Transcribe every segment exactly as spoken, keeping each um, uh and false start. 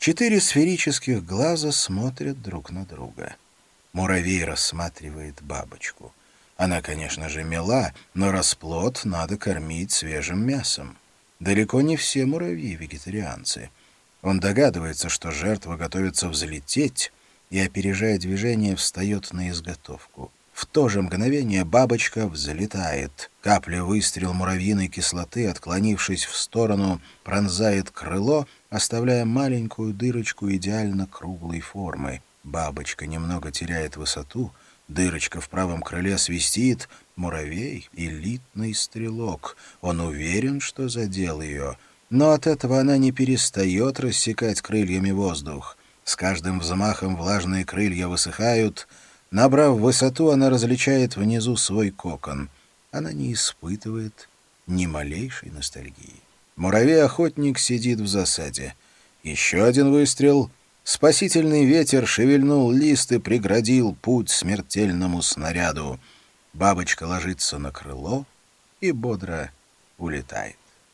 Четыре сферических глаза смотрят друг на друга. Муравей рассматривает бабочку. Она, конечно же, мила, но расплод надо кормить свежим мясом. Далеко не все муравьи вегетарианцы. Он догадывается, что жертва готовится взлететь, и, опережая движение, встает на изготовку. В то же мгновение бабочка взлетает. Капля выстрел муравьиной кислоты, отклонившись в сторону, пронзает крыло, оставляя маленькую дырочку идеально круглой формы. Бабочка немного теряет высоту, дырочка в правом крыле свистит. Муравей — элитный стрелок. Он уверен, что задел ее. Но от этого она не перестает рассекать крыльями воздух. С каждым взмахом влажные крылья высыхают. Набрав высоту, она различает внизу свой кокон. Она не испытывает ни малейшей ностальгии. Муравей-охотник сидит в засаде. Еще один выстрел. Спасительный ветер шевельнул лист и преградил путь смертельному снаряду. Бабочка ложится на крыло и бодро улетает.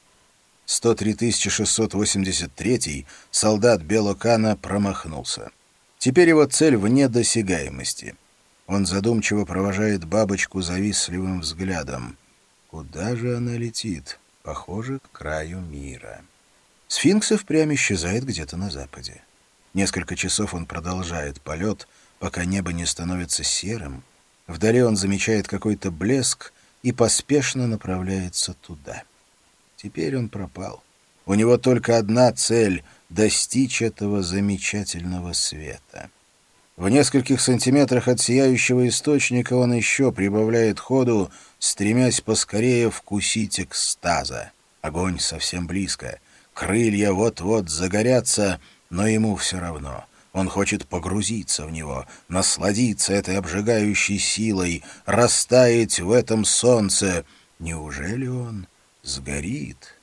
сто три тысячи шестьсот восемьдесят третий солдат Белокана промахнулся. Теперь его цель вне досягаемости. Он задумчиво провожает бабочку завистливым взглядом. Куда же она летит? Похоже, к краю мира. Сфинкс и впрямь исчезает где-то на западе. Несколько часов он продолжает полет, пока небо не становится серым. Вдали он замечает какой-то блеск и поспешно направляется туда. Теперь он пропал. У него только одна цель — достичь этого замечательного света. В нескольких сантиметрах от сияющего источника он еще прибавляет ходу, стремясь поскорее вкусить экстаза. Огонь совсем близко. Крылья вот-вот загорятся, но ему все равно. Он хочет погрузиться в него, насладиться этой обжигающей силой, растаять в этом солнце. Неужели он сгорит?